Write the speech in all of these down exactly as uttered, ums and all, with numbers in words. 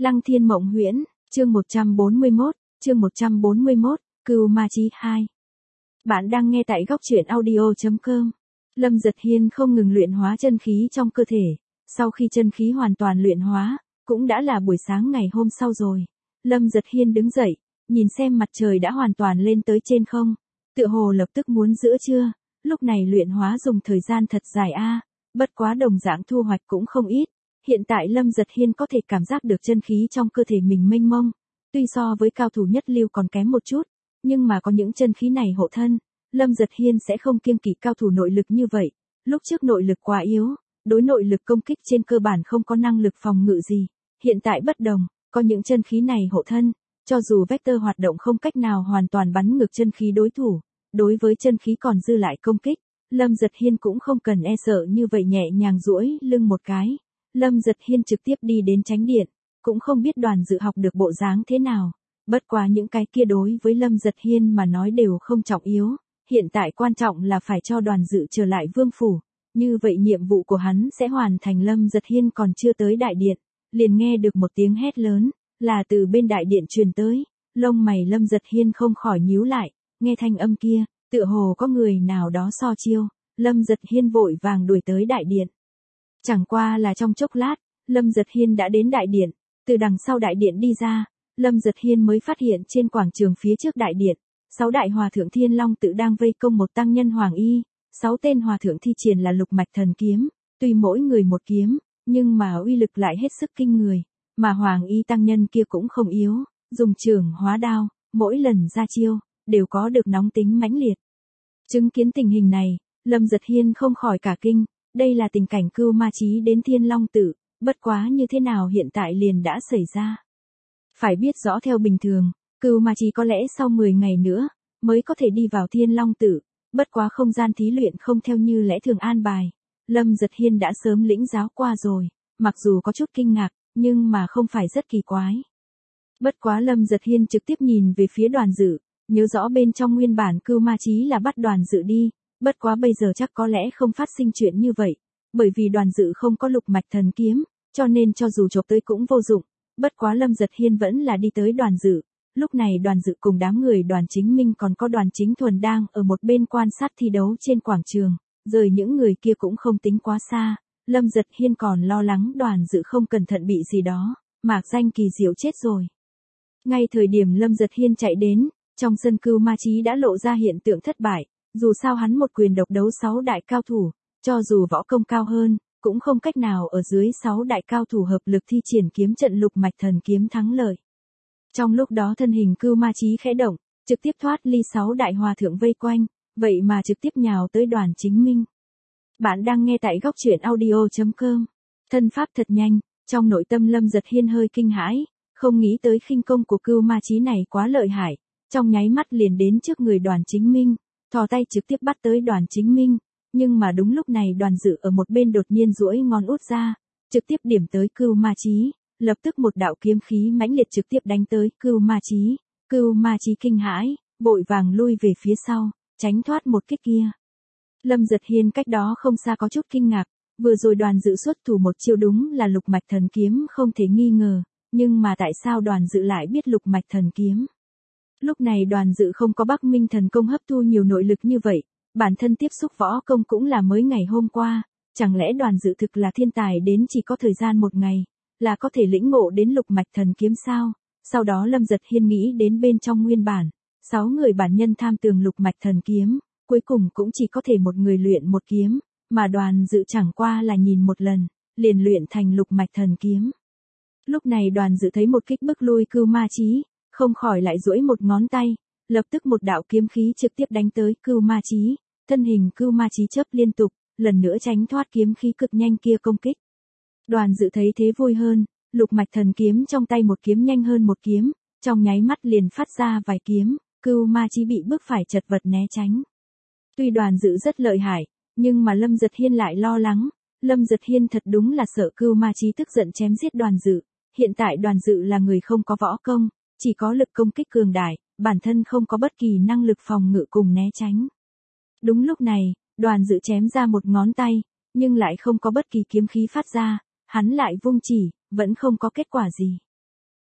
Lăng Thiên Mộng Huyễn, chương một trăm bốn mươi mốt, chương một trăm bốn mươi mốt, Cưu Ma Chí hai. Bạn đang nghe tại góc truyện audio chấm com. Lâm Giật Hiên không ngừng luyện hóa chân khí trong cơ thể, sau khi chân khí hoàn toàn luyện hóa, cũng đã là buổi sáng ngày hôm sau rồi. Lâm Giật Hiên đứng dậy, nhìn xem mặt trời đã hoàn toàn lên tới trên không, tựa hồ lập tức muốn giữa trưa, lúc này luyện hóa dùng thời gian thật dài a, bất quá đồng dạng thu hoạch cũng không ít. Hiện tại Lâm Giật Hiên có thể cảm giác được chân khí trong cơ thể mình mênh mông, tuy so với cao thủ nhất lưu còn kém một chút, nhưng mà có những chân khí này hộ thân, Lâm Giật Hiên sẽ không kiêng kỵ cao thủ nội lực như vậy. Lúc trước nội lực quá yếu, đối nội lực công kích trên cơ bản không có năng lực phòng ngự gì, hiện tại bất đồng, có những chân khí này hộ thân, cho dù vector hoạt động không cách nào hoàn toàn bắn ngược chân khí đối thủ, đối với chân khí còn dư lại công kích, Lâm Giật Hiên cũng không cần e sợ như vậy, nhẹ nhàng duỗi lưng một cái. Lâm Giật Hiên trực tiếp đi đến Chánh Điện, cũng không biết Đoàn Dự học được bộ dáng thế nào, bất quá những cái kia đối với Lâm Giật Hiên mà nói đều không trọng yếu, hiện tại quan trọng là phải cho Đoàn Dự trở lại vương phủ, như vậy nhiệm vụ của hắn sẽ hoàn thành. Lâm Giật Hiên còn chưa tới đại điện, liền nghe được một tiếng hét lớn, là từ bên đại điện truyền tới, lông mày Lâm Giật Hiên không khỏi nhíu lại, nghe thanh âm kia, tựa hồ có người nào đó so chiêu, Lâm Giật Hiên vội vàng đuổi tới đại điện. Chẳng qua là trong chốc lát, Lâm Giật Hiên đã đến đại điện, từ đằng sau đại điện đi ra, Lâm Giật Hiên mới phát hiện trên quảng trường phía trước đại điện, sáu đại hòa thượng Thiên Long tự đang vây công một tăng nhân Hoàng Y, sáu tên hòa thượng thi triển là lục mạch thần kiếm, tuy mỗi người một kiếm, nhưng mà uy lực lại hết sức kinh người, mà Hoàng Y tăng nhân kia cũng không yếu, dùng trường hóa đao, mỗi lần ra chiêu, đều có được nóng tính mãnh liệt. Chứng kiến tình hình này, Lâm Giật Hiên không khỏi cả kinh. Đây là tình cảnh Cưu Ma Chí đến Thiên Long Tự, bất quá như thế nào hiện tại liền đã xảy ra. Phải biết rõ theo bình thường, Cưu Ma Chí có lẽ sau mười ngày nữa, mới có thể đi vào Thiên Long Tự, bất quá không gian thí luyện không theo như lẽ thường an bài. Lâm Giật Hiên đã sớm lĩnh giáo qua rồi, mặc dù có chút kinh ngạc, nhưng mà không phải rất kỳ quái. Bất quá Lâm Giật Hiên trực tiếp nhìn về phía Đoàn Dự, nhớ rõ bên trong nguyên bản Cưu Ma Chí là bắt Đoàn Dự đi. Bất quá bây giờ chắc có lẽ không phát sinh chuyện như vậy, bởi vì Đoàn Dự không có lục mạch thần kiếm, cho nên cho dù chộp tới cũng vô dụng, bất quá Lâm Giật Hiên vẫn là đi tới Đoàn Dự, lúc này Đoàn Dự cùng đám người Đoàn Chính Minh còn có Đoàn Chính Thuần đang ở một bên quan sát thi đấu trên quảng trường, rời những người kia cũng không tính quá xa, Lâm Giật Hiên còn lo lắng Đoàn Dự không cẩn thận bị gì đó, mạc danh kỳ diệu chết rồi. Ngay thời điểm Lâm Giật Hiên chạy đến, trong sân Cưu Ma Chí đã lộ ra hiện tượng thất bại. Dù sao hắn một quyền độc đấu sáu đại cao thủ, cho dù võ công cao hơn, cũng không cách nào ở dưới sáu đại cao thủ hợp lực thi triển kiếm trận lục mạch thần kiếm thắng lợi. Trong lúc đó thân hình Cưu Ma Chí khẽ động, trực tiếp thoát ly sáu đại hòa thượng vây quanh, vậy mà trực tiếp nhào tới Đoàn Chính Minh. Bạn đang nghe tại góc truyện audio chấm com. Thân pháp thật nhanh, trong nội tâm Lâm Giật Hiên hơi kinh hãi, không nghĩ tới khinh công của Cưu Ma Chí này quá lợi hại, trong nháy mắt liền đến trước người Đoàn Chính Minh. Thò tay trực tiếp bắt tới Đoàn Chính Minh, nhưng mà đúng lúc này Đoàn Dự ở một bên đột nhiên duỗi ngón út ra, trực tiếp điểm tới Cưu Ma Chí, lập tức một đạo kiếm khí mãnh liệt trực tiếp đánh tới Cưu Ma Chí, Cưu Ma Chí kinh hãi, vội vàng lui về phía sau, tránh thoát một kích kia. Lâm Giật Hiên cách đó không xa có chút kinh ngạc, vừa rồi Đoàn Dự xuất thủ một chiêu đúng là lục mạch thần kiếm không thể nghi ngờ, nhưng mà tại sao Đoàn Dự lại biết lục mạch thần kiếm? Lúc này Đoàn Dự không có Bắc Minh thần công hấp thu nhiều nội lực như vậy, bản thân tiếp xúc võ công cũng là mới ngày hôm qua, chẳng lẽ Đoàn Dự thực là thiên tài đến chỉ có thời gian một ngày, là có thể lĩnh ngộ đến lục mạch thần kiếm sao? Sau đó Lâm Giật Hiên nghĩ đến bên trong nguyên bản, sáu người bản nhân tham tường lục mạch thần kiếm, cuối cùng cũng chỉ có thể một người luyện một kiếm, mà Đoàn Dự chẳng qua là nhìn một lần, liền luyện thành lục mạch thần kiếm. Lúc này Đoàn Dự thấy một kích bức lui Cưu Ma Chí, không khỏi lại duỗi một ngón tay, lập tức một đạo kiếm khí trực tiếp đánh tới Cưu Ma Chí, thân hình Cưu Ma Chí chớp liên tục, lần nữa tránh thoát kiếm khí cực nhanh kia công kích. Đoàn Dự thấy thế vui hơn, lục mạch thần kiếm trong tay một kiếm nhanh hơn một kiếm, trong nháy mắt liền phát ra vài kiếm, Cưu Ma Chí bị bức phải chật vật né tránh. Tuy Đoàn Dự rất lợi hại, nhưng mà Lâm Giật Hiên lại lo lắng, Lâm Giật Hiên thật đúng là sợ Cưu Ma Chí tức giận chém giết Đoàn Dự, hiện tại Đoàn Dự là người không có võ công, chỉ có lực công kích cường đại, bản thân không có bất kỳ năng lực phòng ngự cùng né tránh. Đúng lúc này, Đoàn Dự chém ra một ngón tay, nhưng lại không có bất kỳ kiếm khí phát ra, hắn lại vung chỉ, vẫn không có kết quả gì.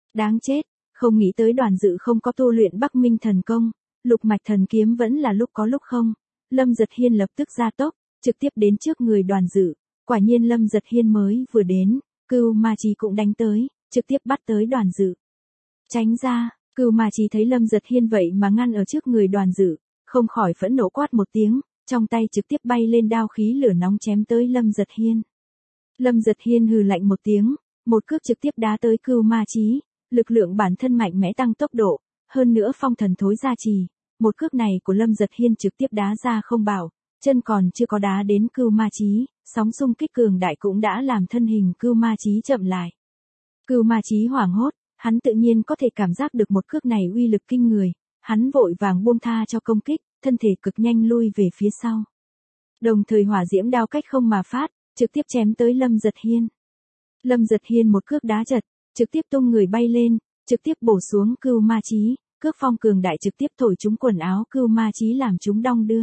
Đáng chết, không nghĩ tới Đoàn Dự không có tu luyện Bắc Minh thần công, lục mạch thần kiếm vẫn là lúc có lúc không. Lâm Giật Hiên lập tức gia tốc, trực tiếp đến trước người Đoàn Dự. Quả nhiên Lâm Giật Hiên mới vừa đến, Cưu Ma Chí cũng đánh tới, trực tiếp bắt tới Đoàn Dự. Tránh ra, Cưu Ma Chí thấy Lâm Giật Hiên vậy mà ngăn ở trước người Đoàn Dự, không khỏi phẫn nộ quát một tiếng, trong tay trực tiếp bay lên đao khí lửa nóng chém tới Lâm Giật Hiên. Lâm Giật Hiên hừ lạnh một tiếng, một cước trực tiếp đá tới Cưu Ma Chí, lực lượng bản thân mạnh mẽ tăng tốc độ, hơn nữa phong thần thối gia trì, một cước này của Lâm Giật Hiên trực tiếp đá ra không bảo, chân còn chưa có đá đến Cưu Ma Chí, sóng xung kích cường đại cũng đã làm thân hình Cưu Ma Chí chậm lại. Cưu Ma Chí hoảng hốt, hắn tự nhiên có thể cảm giác được một cước này uy lực kinh người, hắn vội vàng buông tha cho công kích, thân thể cực nhanh lui về phía sau. Đồng thời hỏa diễm đao cách không mà phát, trực tiếp chém tới Lâm Giật Hiên. Lâm Giật Hiên một cước đá chật, trực tiếp tung người bay lên, trực tiếp bổ xuống Cưu Ma Chí, cước phong cường đại trực tiếp thổi trúng quần áo Cưu Ma Chí làm chúng đong đưa.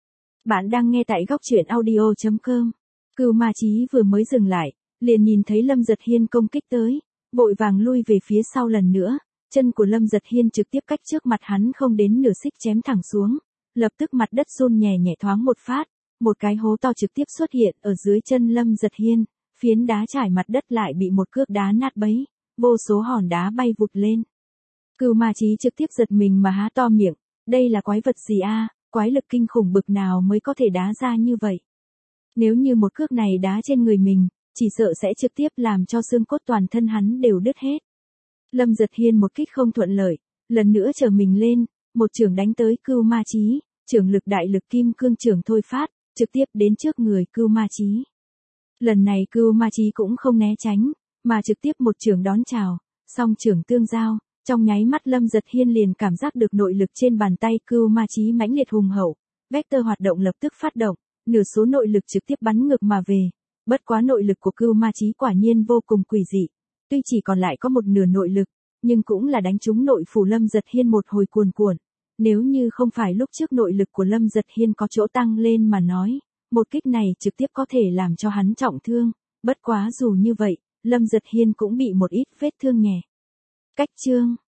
Bạn đang nghe tại góc truyện audio chấm com. Cưu Ma Chí vừa mới dừng lại, liền nhìn thấy Lâm Giật Hiên công kích tới, vội vàng lui về phía sau lần nữa, chân của Lâm Giật Hiên trực tiếp cách trước mặt hắn không đến nửa xích chém thẳng xuống, lập tức mặt đất run nhẹ nhẹ thoáng một phát, một cái hố to trực tiếp xuất hiện ở dưới chân Lâm Giật Hiên, phiến đá trải mặt đất lại bị một cước đá nát bấy, vô số hòn đá bay vụt lên. Cưu Ma Chí trực tiếp giật mình mà há to miệng, đây là quái vật gì a, quái lực kinh khủng bực nào mới có thể đá ra như vậy. Nếu như một cước này đá trên người mình, chỉ sợ sẽ trực tiếp làm cho xương cốt toàn thân hắn đều đứt hết. Lâm Giật Hiên một kích không thuận lợi, lần nữa trở mình lên, một chưởng đánh tới Cưu Ma Chí, chưởng lực đại lực kim cương chưởng thôi phát, trực tiếp đến trước người Cưu Ma Chí. Lần này Cưu Ma Chí cũng không né tránh, mà trực tiếp một chưởng đón chào, song chưởng tương giao, trong nháy mắt Lâm Giật Hiên liền cảm giác được nội lực trên bàn tay Cưu Ma Chí mãnh liệt hùng hậu, vector hoạt động lập tức phát động, nửa số nội lực trực tiếp bắn ngược mà về. Bất quá nội lực của Cưu Ma Chí quả nhiên vô cùng quỷ dị, tuy chỉ còn lại có một nửa nội lực, nhưng cũng là đánh trúng nội phủ Lâm Giật Hiên một hồi cuồn cuộn. Nếu như không phải lúc trước nội lực của Lâm Giật Hiên có chỗ tăng lên mà nói, một kích này trực tiếp có thể làm cho hắn trọng thương, bất quá dù như vậy, Lâm Giật Hiên cũng bị một ít vết thương nhẹ. Cách chương